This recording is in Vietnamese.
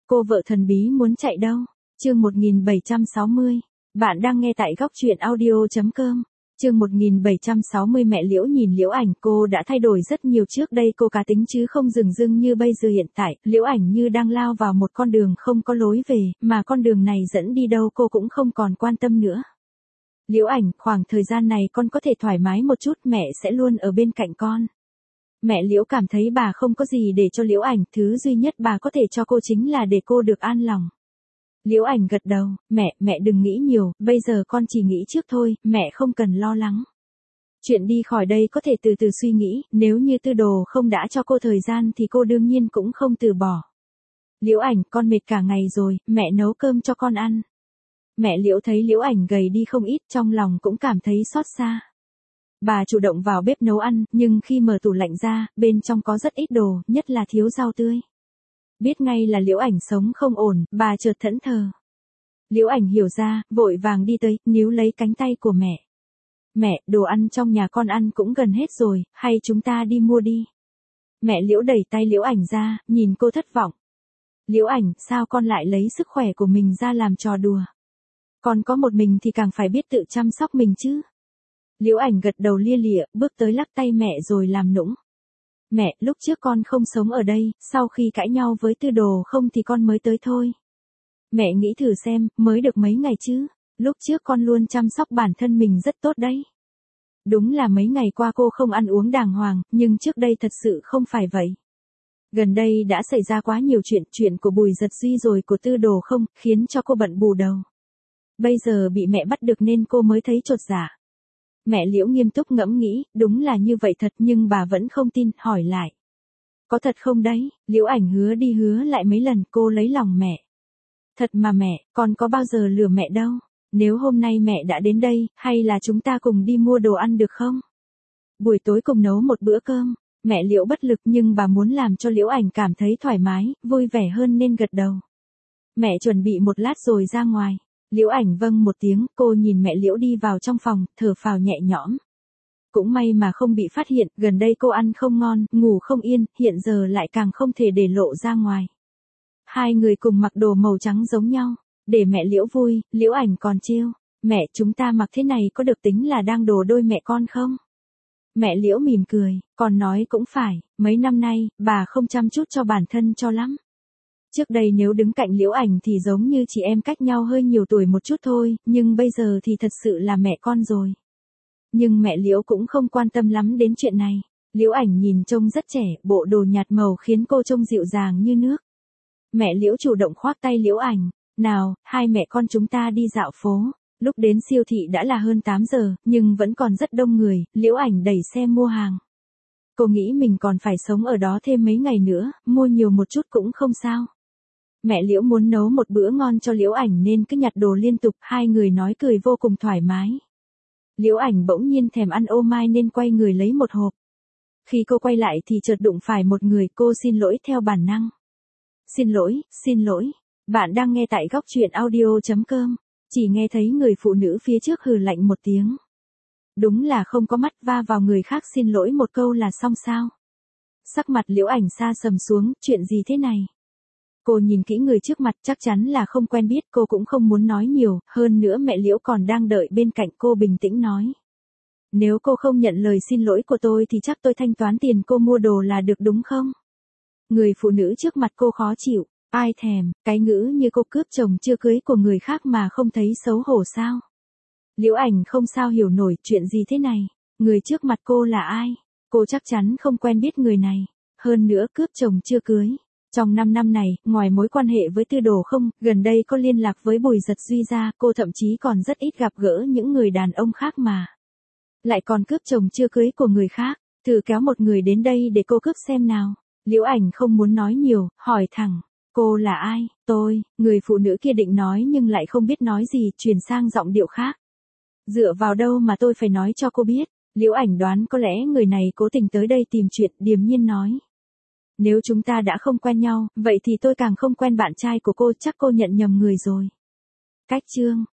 Cô vợ thần bí muốn chạy đâu? Chương 1760. Bạn đang nghe tại góc truyện audio.com. Chương 1760. Mẹ Liễu nhìn Liễu Ảnh, cô đã thay đổi rất nhiều, trước đây cô cá tính chứ không dửng dưng như bây giờ. Hiện tại, Liễu Ảnh như đang lao vào một con đường không có lối về, mà con đường này dẫn đi đâu cô cũng không còn quan tâm nữa. Liễu Ảnh, khoảng thời gian này con có thể thoải mái một chút, mẹ sẽ luôn ở bên cạnh con. Mẹ Liễu cảm thấy bà không có gì để cho Liễu Ảnh, thứ duy nhất bà có thể cho cô chính là để cô được an lòng. Liễu Ảnh gật đầu, mẹ đừng nghĩ nhiều, bây giờ con chỉ nghĩ trước thôi, mẹ không cần lo lắng. Chuyện đi khỏi đây có thể từ từ suy nghĩ, nếu như Tư Đồ không đã cho cô thời gian thì cô đương nhiên cũng không từ bỏ. Liễu Ảnh, con mệt cả ngày rồi, mẹ nấu cơm cho con ăn. Mẹ Liễu thấy Liễu Ảnh gầy đi không ít, trong lòng cũng cảm thấy xót xa. Bà chủ động vào bếp nấu ăn, nhưng khi mở tủ lạnh ra, bên trong có rất ít đồ, nhất là thiếu rau tươi. Biết ngay là Liễu Ảnh sống không ổn, bà chợt thẫn thờ. Liễu Ảnh hiểu ra, vội vàng đi tới, níu lấy cánh tay của mẹ. Mẹ, đồ ăn trong nhà con ăn cũng gần hết rồi, hay chúng ta đi mua đi. Mẹ Liễu đẩy tay Liễu Ảnh ra, nhìn cô thất vọng. Liễu Ảnh, sao con lại lấy sức khỏe của mình ra làm trò đùa? Con có một mình thì càng phải biết tự chăm sóc mình chứ. Liễu Ảnh gật đầu lia lịa, bước tới lắc tay mẹ rồi làm nũng. Mẹ, lúc trước con không sống ở đây, sau khi cãi nhau với Tư Đồ không thì con mới tới thôi. Mẹ nghĩ thử xem, mới được mấy ngày chứ, lúc trước con luôn chăm sóc bản thân mình rất tốt đấy. Đúng là mấy ngày qua cô không ăn uống đàng hoàng, nhưng trước đây thật sự không phải vậy. Gần đây đã xảy ra quá nhiều chuyện của Bùi Giật Duy rồi của Tư Đồ không, khiến cho cô bận bù đầu. Bây giờ bị mẹ bắt được nên cô mới thấy chột dạ. Mẹ Liễu nghiêm túc ngẫm nghĩ, đúng là như vậy thật, nhưng bà vẫn không tin, hỏi lại. Có thật không đấy? Liễu Ảnh hứa đi hứa lại mấy lần, cô lấy lòng mẹ. Thật mà mẹ, con có bao giờ lừa mẹ đâu. Nếu hôm nay mẹ đã đến đây, hay là chúng ta cùng đi mua đồ ăn được không? Buổi tối cùng nấu một bữa cơm. Mẹ Liễu bất lực nhưng bà muốn làm cho Liễu Ảnh cảm thấy thoải mái, vui vẻ hơn nên gật đầu. Mẹ chuẩn bị một lát rồi ra ngoài. Liễu Ảnh vâng một tiếng, cô nhìn mẹ Liễu đi vào trong phòng, thở phào nhẹ nhõm. Cũng may mà không bị phát hiện, gần đây cô ăn không ngon, ngủ không yên, hiện giờ lại càng không thể để lộ ra ngoài. Hai người cùng mặc đồ màu trắng giống nhau, để mẹ Liễu vui, Liễu Ảnh còn trêu. Mẹ, chúng ta mặc thế này có được tính là đang đổ đôi mẹ con không? Mẹ Liễu mỉm cười, còn nói cũng phải, mấy năm nay, bà không chăm chút cho bản thân cho lắm. Trước đây nếu đứng cạnh Liễu Ảnh thì giống như chị em cách nhau hơi nhiều tuổi một chút thôi, nhưng bây giờ thì thật sự là mẹ con rồi. Nhưng mẹ Liễu cũng không quan tâm lắm đến chuyện này. Liễu Ảnh nhìn trông rất trẻ, bộ đồ nhạt màu khiến cô trông dịu dàng như nước. Mẹ Liễu chủ động khoác tay Liễu Ảnh, nào, hai mẹ con chúng ta đi dạo phố. Lúc đến siêu thị đã là hơn 8 giờ, nhưng vẫn còn rất đông người, Liễu Ảnh đẩy xe mua hàng. Cô nghĩ mình còn phải sống ở đó thêm mấy ngày nữa, mua nhiều một chút cũng không sao. Mẹ Liễu muốn nấu một bữa ngon cho Liễu Ảnh nên cứ nhặt đồ liên tục, hai người nói cười vô cùng thoải mái. Liễu Ảnh bỗng nhiên thèm ăn ô mai nên quay người lấy một hộp. Khi cô quay lại thì chợt đụng phải một người, cô xin lỗi theo bản năng. Xin lỗi, bạn đang nghe tại góc truyện audio.com, chỉ nghe thấy người phụ nữ phía trước hừ lạnh một tiếng. Đúng là không có mắt, va vào người khác xin lỗi một câu là xong sao? Sắc mặt Liễu Ảnh sa sầm xuống, chuyện gì thế này? Cô nhìn kỹ người trước mặt, chắc chắn là không quen biết, cô cũng không muốn nói nhiều, hơn nữa mẹ Liễu còn đang đợi bên cạnh, cô bình tĩnh nói. Nếu cô không nhận lời xin lỗi của tôi thì chắc tôi thanh toán tiền cô mua đồ là được đúng không? Người phụ nữ trước mặt cô khó chịu, ai thèm, cái ngữ như cô cướp chồng chưa cưới của người khác mà không thấy xấu hổ sao? Liễu Ảnh không sao hiểu nổi, chuyện gì thế này? Người trước mặt cô là ai? Cô chắc chắn không quen biết người này, hơn nữa cướp chồng chưa cưới. Trong 5 năm này, ngoài mối quan hệ với Tư Đồ không, gần đây có liên lạc với Bùi Giật Duy ra, cô thậm chí còn rất ít gặp gỡ những người đàn ông khác mà. Lại còn cướp chồng chưa cưới của người khác, thử kéo một người đến đây để cô cướp xem nào. Liễu Ảnh không muốn nói nhiều, hỏi thẳng, cô là ai? Tôi, người phụ nữ kia định nói nhưng lại không biết nói gì, chuyển sang giọng điệu khác. Dựa vào đâu mà tôi phải nói cho cô biết? Liễu Ảnh đoán có lẽ người này cố tình tới đây tìm chuyện, điềm nhiên nói. Nếu chúng ta đã không quen nhau, vậy thì tôi càng không quen bạn trai của cô, chắc cô nhận nhầm người rồi. Cách chương,